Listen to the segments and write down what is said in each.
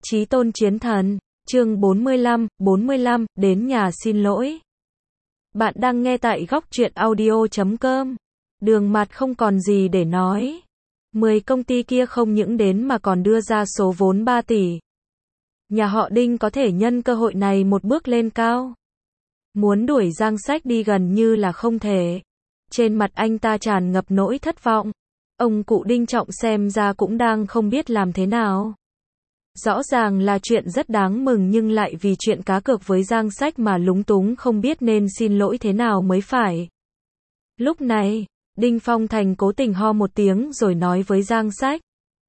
Chí tôn chiến thần, chương 45, đến nhà xin lỗi. Bạn đang nghe tại góc truyện audio.com. Đường Mạt không còn gì để nói. 10 công ty kia không những đến mà còn đưa ra số vốn 3 tỷ. Nhà họ Đinh có thể nhân cơ hội này một bước lên cao. Muốn đuổi Giang Sách đi gần như là không thể. Trên mặt anh ta tràn ngập nỗi thất vọng. Ông cụ Đinh Trọng xem ra cũng đang không biết làm thế nào. Rõ ràng là chuyện rất đáng mừng nhưng lại vì chuyện cá cược với Giang Sách mà lúng túng không biết nên xin lỗi thế nào mới phải. Lúc này, Đinh Phong Thành cố tình ho một tiếng rồi nói với Giang Sách.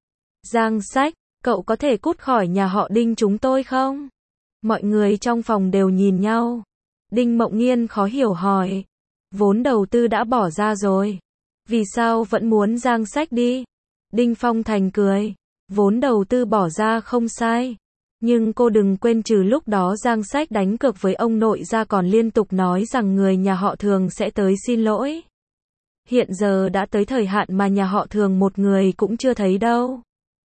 Giang Sách, cậu có thể cút khỏi nhà họ Đinh chúng tôi không? Mọi người trong phòng đều nhìn nhau. Đinh Mộng Nghiên khó hiểu hỏi. Vốn đầu tư đã bỏ ra rồi. Vì sao vẫn muốn Giang Sách đi? Đinh Phong Thành cười. Vốn đầu tư bỏ ra không sai. Nhưng cô đừng quên trừ lúc đó Giang Sách đánh cược với ông nội ra còn liên tục nói rằng người nhà họ Thường sẽ tới xin lỗi. Hiện giờ đã tới thời hạn mà nhà họ Thường một người cũng chưa thấy đâu.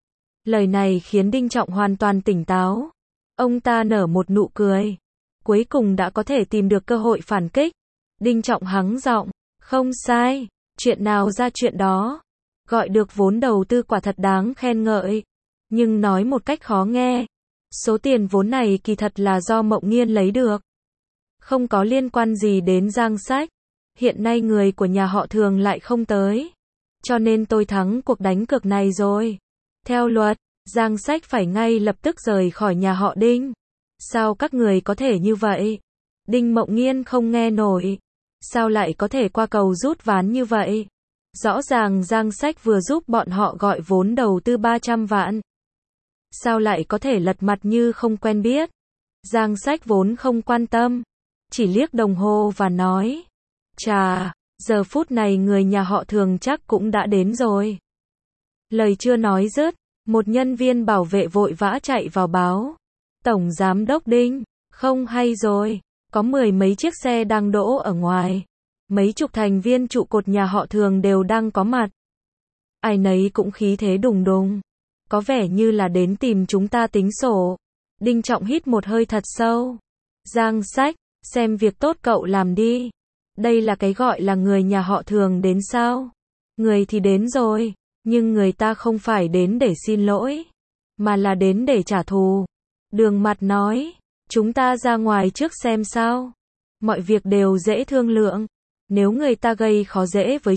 Lời này khiến Đinh Trọng hoàn toàn tỉnh táo. Ông ta nở một nụ cười. Cuối cùng đã có thể tìm được cơ hội phản kích. Đinh Trọng hắng giọng. Không sai. Chuyện nào ra chuyện đó. Gọi được vốn đầu tư quả thật đáng khen ngợi. Nhưng nói một cách khó nghe. Số tiền vốn này kỳ thật là do Mộng Nghiên lấy được. Không có liên quan gì đến Giang Sách. Hiện nay người của nhà họ Thường lại không tới. Cho nên tôi thắng cuộc đánh cược này rồi. Theo luật, Giang Sách phải ngay lập tức rời khỏi nhà họ Đinh. Sao các người có thể như vậy? Đinh Mộng Nghiên không nghe nổi. Sao lại có thể qua cầu rút ván như vậy? Rõ ràng Giang Sách vừa giúp bọn họ gọi vốn đầu tư 300 vạn. Sao lại có thể lật mặt như không quen biết? Giang Sách vốn không quan tâm. Chỉ liếc đồng hồ và nói. Chà, giờ phút này người nhà họ Thường chắc cũng đã đến rồi. Lời chưa nói dứt, một nhân viên bảo vệ vội vã chạy vào báo. Tổng giám đốc Đinh, không hay rồi, có 10 mấy chiếc xe đang đỗ ở ngoài. Mấy chục thành viên trụ cột nhà họ Thường đều đang có mặt. Ai nấy cũng khí thế đùng đùng. Có vẻ như là đến tìm chúng ta tính sổ. Đinh Trọng hít một hơi thật sâu. Giang Sách, xem việc tốt cậu làm đi. Đây là cái gọi là người nhà họ Thường đến sao? Người thì đến rồi, nhưng người ta không phải đến để xin lỗi, mà là đến để trả thù. Đường Mạt nói, chúng ta ra ngoài trước xem sao. Mọi việc đều dễ thương lượng. Nếu người ta gây khó dễ với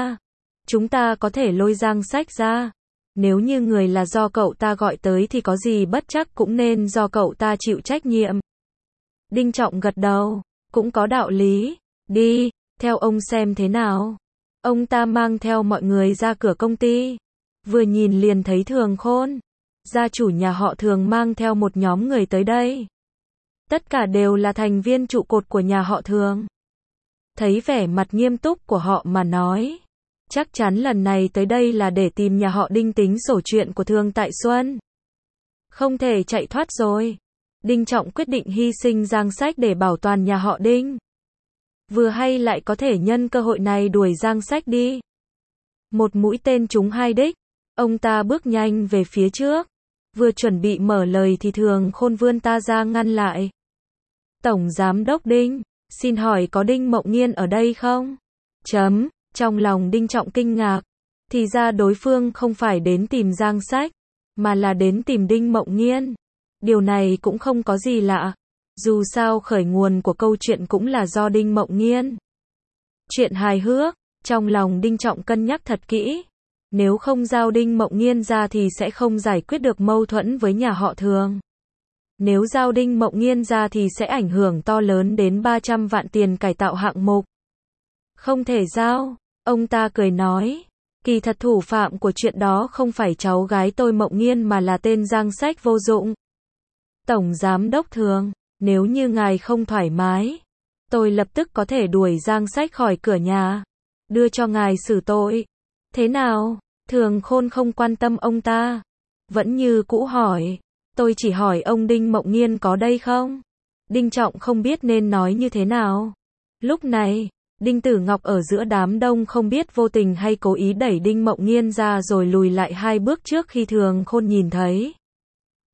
chúng ta có thể lôi Giang Sách ra. Nếu như người là do cậu ta gọi tới thì có gì bất chắc cũng nên do cậu ta chịu trách nhiệm. Đinh Trọng gật đầu, cũng có đạo lý. Đi, theo ông xem thế nào. Ông ta mang theo mọi người ra cửa công ty. Vừa nhìn liền thấy Thường Khôn. Gia chủ nhà họ Thường mang theo một nhóm người tới đây. Tất cả đều là thành viên trụ cột của nhà họ Thường. Thấy vẻ mặt nghiêm túc của họ mà nói. Chắc chắn lần này tới đây là để tìm nhà họ Đinh tính sổ chuyện của Thường Tại Xuân. Không thể chạy thoát rồi. Đinh Trọng quyết định hy sinh Giang Sách để bảo toàn nhà họ Đinh. Vừa hay lại có thể nhân cơ hội này đuổi Giang Sách đi. Một mũi tên trúng hai đích. Ông ta bước nhanh về phía trước. Vừa chuẩn bị mở lời thì Thường Khôn vươn ta ra ngăn lại. Tổng giám đốc Đinh, xin hỏi có Đinh Mộng Nghiên ở đây không? Trong lòng Đinh Trọng kinh ngạc. Thì ra đối phương không phải đến tìm Giang Sách, mà là đến tìm Đinh Mộng Nghiên. Điều này cũng không có gì lạ. Dù sao khởi nguồn của câu chuyện cũng là do Đinh Mộng Nghiên. Chuyện hài hước, trong lòng Đinh Trọng cân nhắc thật kỹ. Nếu không giao Đinh Mộng Nghiên ra thì sẽ không giải quyết được mâu thuẫn với nhà họ Thường. Nếu giao Đinh Mộng Nghiên ra thì sẽ ảnh hưởng to lớn đến 300 vạn tiền cải tạo hạng mục. Không thể giao, ông ta cười nói. Kỳ thật thủ phạm của chuyện đó không phải cháu gái tôi Mộng Nghiên mà là tên Giang Sách vô dụng. Tổng giám đốc Thường, nếu như ngài không thoải mái, tôi lập tức có thể đuổi Giang Sách khỏi cửa nhà. Đưa cho ngài xử tội. Thế nào? Thường Khôn không quan tâm ông ta. Vẫn như cũ hỏi. Tôi chỉ hỏi ông Đinh Mộng Nghiên có đây không? Đinh Trọng không biết nên nói như thế nào. Lúc này, Đinh Tử Ngọc ở giữa đám đông không biết vô tình hay cố ý đẩy Đinh Mộng Nghiên ra rồi lùi lại 2 bước trước khi Thường Khôn nhìn thấy.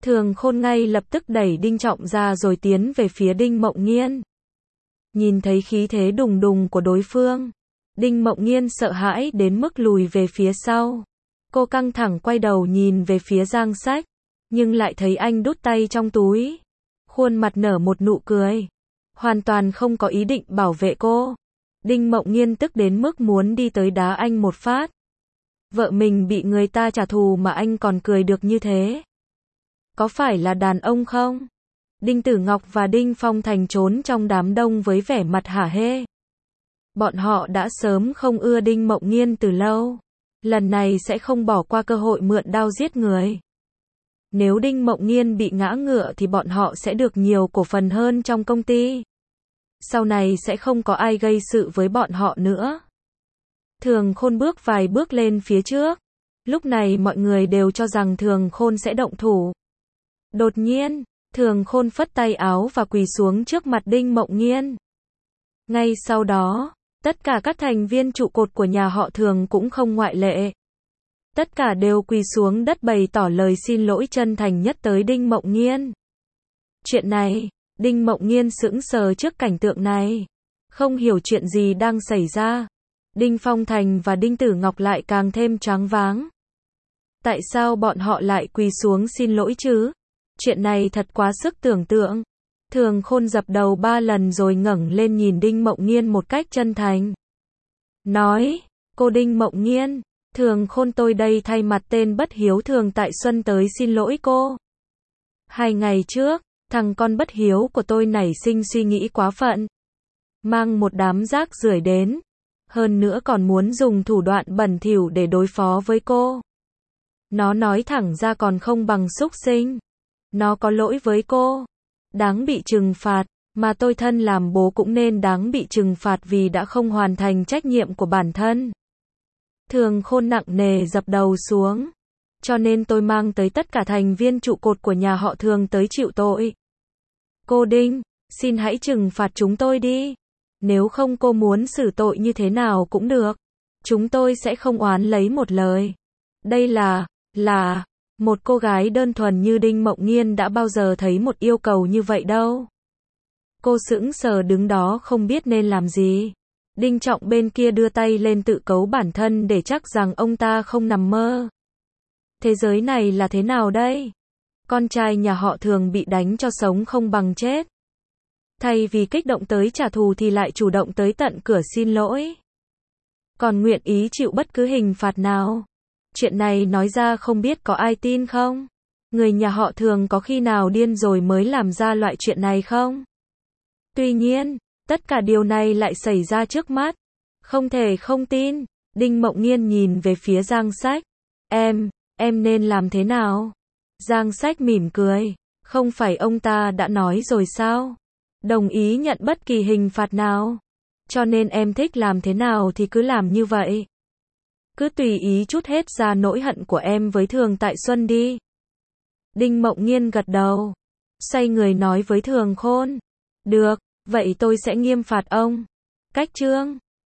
Thường Khôn ngay lập tức đẩy Đinh Trọng ra rồi tiến về phía Đinh Mộng Nghiên. Nhìn thấy khí thế đùng đùng của đối phương, Đinh Mộng Nghiên sợ hãi đến mức lùi về phía sau. Cô căng thẳng quay đầu nhìn về phía Giang Sách, nhưng lại thấy anh đút tay trong túi. Khuôn mặt nở một nụ cười, hoàn toàn không có ý định bảo vệ cô. Đinh Mộng Nghiên tức đến mức muốn đi tới đá anh một phát. Vợ mình bị người ta trả thù mà anh còn cười được như thế. Có phải là đàn ông không? Đinh Tử Ngọc và Đinh Phong Thành trốn trong đám đông với vẻ mặt hả hê. Bọn họ đã sớm không ưa Đinh Mộng Nghiên từ lâu. Lần này sẽ không bỏ qua cơ hội mượn đao giết người. Nếu Đinh Mộng Nghiên bị ngã ngựa thì bọn họ sẽ được nhiều cổ phần hơn trong công ty. Sau này sẽ không có ai gây sự với bọn họ nữa. Thường Khôn bước vài bước lên phía trước. Lúc này mọi người đều cho rằng Thường Khôn sẽ động thủ. Đột nhiên, Thường Khôn phất tay áo và quỳ xuống trước mặt Đinh Mộng Nghiên. Ngay sau đó, tất cả các thành viên trụ cột của nhà họ Thường cũng không ngoại lệ. Tất cả đều quỳ xuống đất bày tỏ lời xin lỗi chân thành nhất tới Đinh Mộng Nghiên. Chuyện này, Đinh Mộng Nghiên sững sờ trước cảnh tượng này. Không hiểu chuyện gì đang xảy ra. Đinh Phong Thành và Đinh Tử Ngọc lại càng thêm choáng váng. Tại sao bọn họ lại quỳ xuống xin lỗi chứ? Chuyện này thật quá sức tưởng tượng. Thường Khôn dập đầu 3 lần rồi ngẩng lên nhìn Đinh Mộng Nghiên một cách chân thành. Nói, cô Đinh Mộng Nghiên, Thường Khôn tôi đây thay mặt tên bất hiếu Thường Tại Xuân tới xin lỗi cô. 2 ngày trước, thằng con bất hiếu của tôi nảy sinh suy nghĩ quá phận. Mang một đám rác rưởi đến. Hơn nữa còn muốn dùng thủ đoạn bẩn thỉu để đối phó với cô. Nó nói thẳng ra còn không bằng súc sinh. Nó có lỗi với cô. Đáng bị trừng phạt, mà tôi thân làm bố cũng nên đáng bị trừng phạt vì đã không hoàn thành trách nhiệm của bản thân. Thường Khôn nặng nề dập đầu xuống. Cho nên tôi mang tới tất cả thành viên trụ cột của nhà họ Thường tới chịu tội. Cô Đinh, xin hãy trừng phạt chúng tôi đi. Nếu không cô muốn xử tội như thế nào cũng được. Chúng tôi sẽ không oán lấy một lời. Đây là, một cô gái đơn thuần như Đinh Mộng Nghiên đã bao giờ thấy một yêu cầu như vậy đâu. Cô sững sờ đứng đó không biết nên làm gì. Đinh Trọng bên kia đưa tay lên tự cấu bản thân để chắc rằng ông ta không nằm mơ. Thế giới này là thế nào đây? Con trai nhà họ Thường bị đánh cho sống không bằng chết. Thay vì kích động tới trả thù thì lại chủ động tới tận cửa xin lỗi. Còn nguyện ý chịu bất cứ hình phạt nào. Chuyện này nói ra không biết có ai tin không? Người nhà họ Thường có khi nào điên rồi mới làm ra loại chuyện này không? Tuy nhiên, tất cả điều này lại xảy ra trước mắt. Không thể không tin. Đinh Mộng Nghiên nhìn về phía Giang Sách. Em nên làm thế nào? Giang Sách mỉm cười. Không phải ông ta đã nói rồi sao? Đồng ý nhận bất kỳ hình phạt nào. Cho nên em thích làm thế nào thì cứ làm như vậy. Cứ tùy ý trút hết ra nỗi hận của em với Thường Tại Xuân đi. Đinh Mộng Nghiên gật đầu. Xoay người nói với Thường Khôn. Được, vậy tôi sẽ nghiêm phạt ông. Cách chương